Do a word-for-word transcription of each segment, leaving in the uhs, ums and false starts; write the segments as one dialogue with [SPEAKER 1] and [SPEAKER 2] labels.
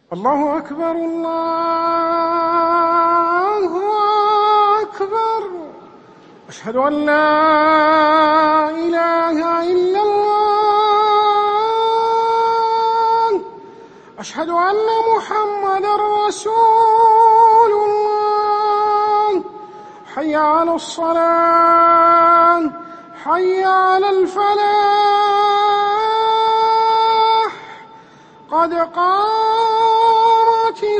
[SPEAKER 1] الله أكبر الله أكبر. أشهد أن لا إله إلا الله. أشهد أن محمدًا رسول الله. حي على الصلاة، حي على الفلاح، قد قامت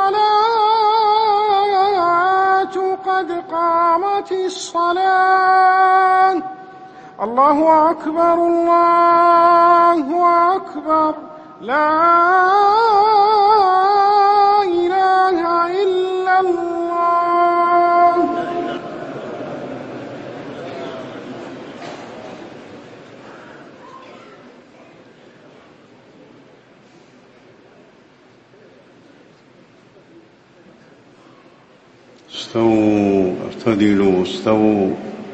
[SPEAKER 1] الصلاة، قد قامت الصلاة. الله أكبر الله أكبر. لا إله إلا الله.
[SPEAKER 2] استووا اعتدلوا استووا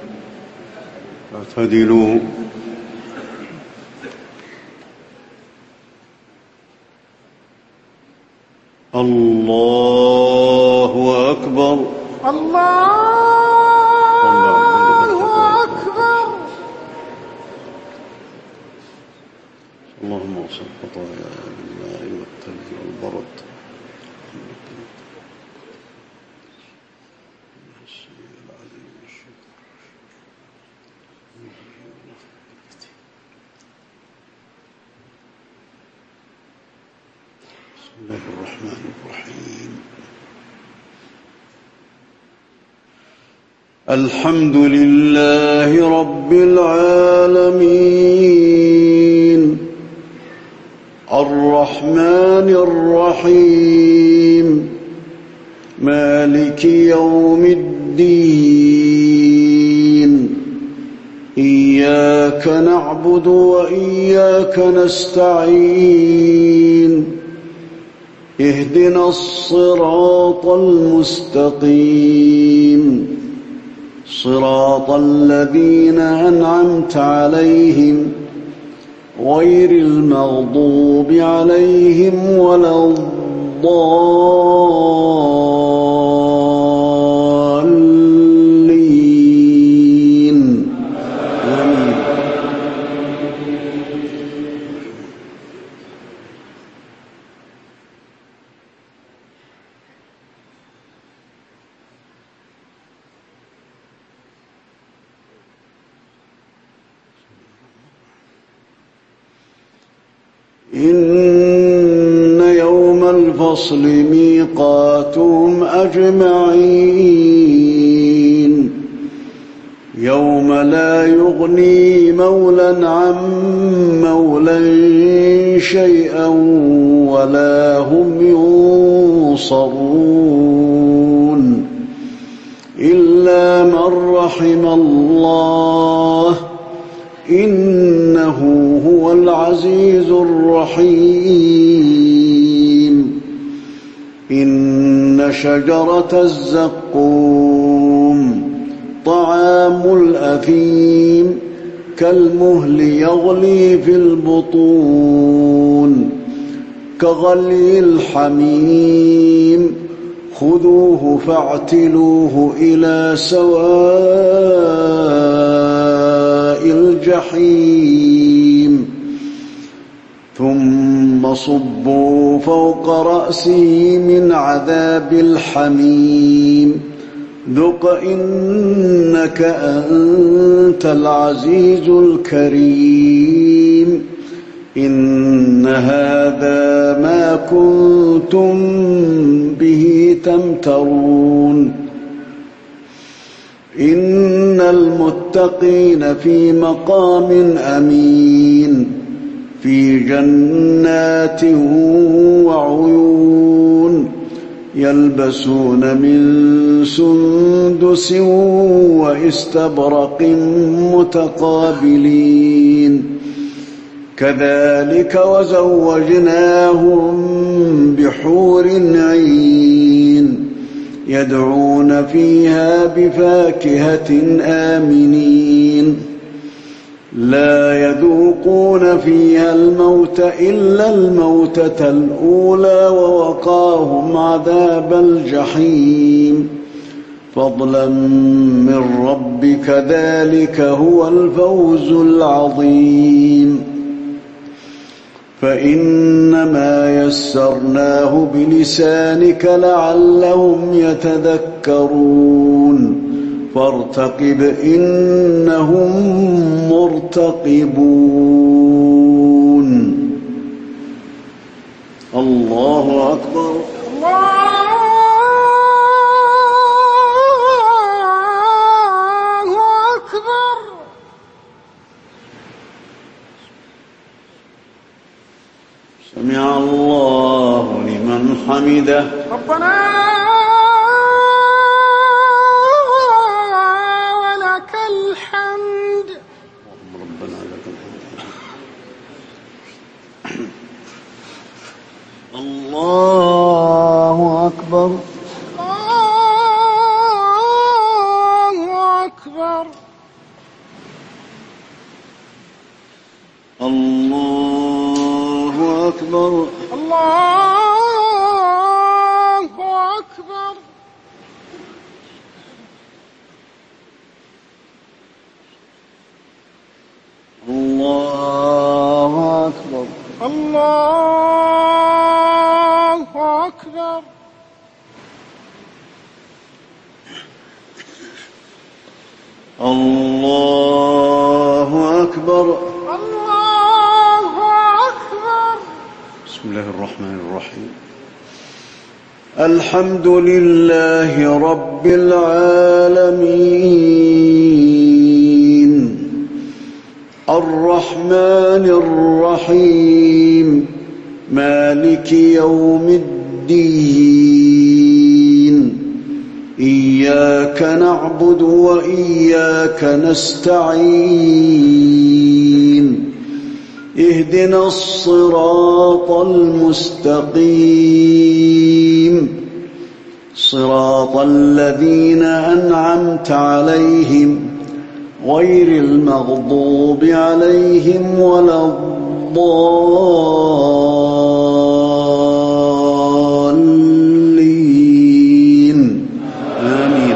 [SPEAKER 2] اعتدلوا. الله أكبر
[SPEAKER 1] الله أكبر.
[SPEAKER 2] اللهم اغفر خطايانا بالماء والثلج والبرد. بسم الله الرحمن الرحيم. الحمد لله رب العالمين، الرحمن الرحيم، مالك يوم الدين. إياك نعبد وإياك نستعين. اهدنا الصراط المستقيم، صراط الذين أنعمت عليهم غير المغضوب عليهم ولا الضالين. آمين. إن يوم الفصل ميقاتهم أجمعين، يوم لا يغني مولى عن مولى شيئا ولا هم ينصرون، إلا من رحم الله، إنه هو العزيز الرحيم. إن شجرة الزقوم طعام الأثيم، كالمهل يغلي في البطون، كغلي الحميم. خذوه فاعتلوه إلى سواء الجحيم، ثم صبوا فوق رأسه من عذاب الحميم، ذق إنك أنت العزيز الكريم. إن هذا ما كنتم به تمترون. إن المتقين في مقام أمين، في جنات وعيون، يلبسون من سندس واستبرق متقابلين، كذلك وزوجناهم بحور عين، يدعون فيها بفاكهة آمنين. لا يذوقون فيها الموت إلا الموتة الأولى ووقاهم عذاب الجحيم فضلا من ربك ذلك هو الفوز العظيم فإنما يسرناه بلسانك لعلهم يتذكرون فارتقب إنهم مرتقبون الله أكبر
[SPEAKER 1] الله أكبر.
[SPEAKER 2] سمع الله لمن حمده
[SPEAKER 1] ربنا ولك الحمد.
[SPEAKER 2] ربنا لك الحمد. الله أكبر
[SPEAKER 1] الله أكبر.
[SPEAKER 2] الله أكبر
[SPEAKER 1] الله أكبر.
[SPEAKER 2] الله أكبر
[SPEAKER 1] الله أكبر.
[SPEAKER 2] الله أكبر.
[SPEAKER 1] الله أكبر.
[SPEAKER 2] بسم الله الرحمن الرحيم الحمد لله رب العالمين الرحمن الرحيم مالك يوم الدين إياك نعبد وإياك نستعين اهدنا الصراط المستقيم صراط الذين أنعمت عليهم غير المغضوب عليهم ولا الضالين آمين.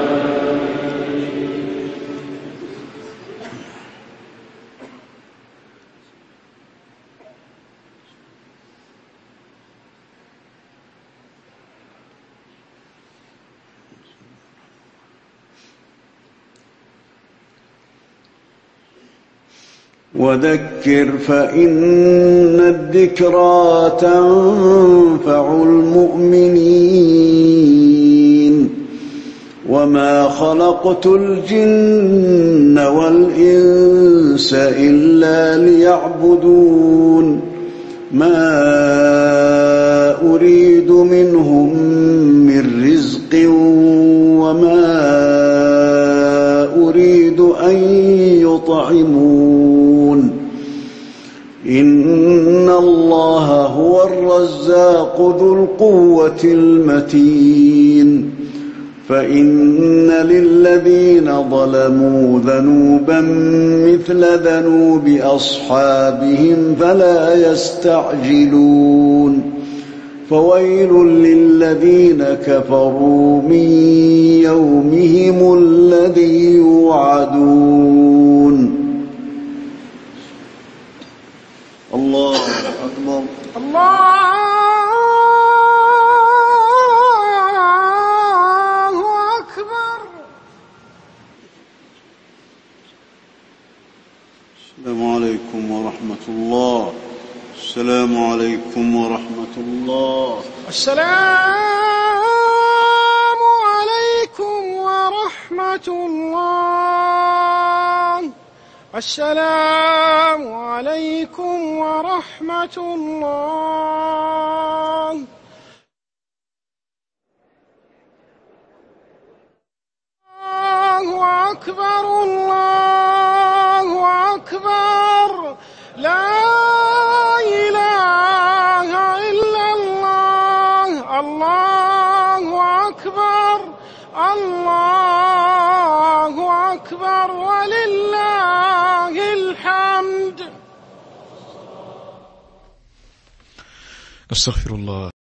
[SPEAKER 2] وذكر فإن الذكرى تنفع المؤمنين وما خلقت الجن والإنس إلا ليعبدون ما أريد منهم من رزق وما أريد أن يطعمون إن الله هو الرزاق ذو القوة المتين فإن للذين ظلموا ذنوبا مثل ذنوب أصحابهم فلا يستعجلون فويل للذين كفروا من يومهم الذي يوعدون الله أكبر
[SPEAKER 1] الله أكبر.
[SPEAKER 2] السلام عليكم ورحمة الله. السلام عليكم ورحمة الله.
[SPEAKER 1] السلام عليكم ورحمة الله. السلام عليكم ورحمة الله. الله أكبر الله أكبر. لا إله إلا الله. الله أكبر الله أكبر ولله
[SPEAKER 3] نستغفر الله.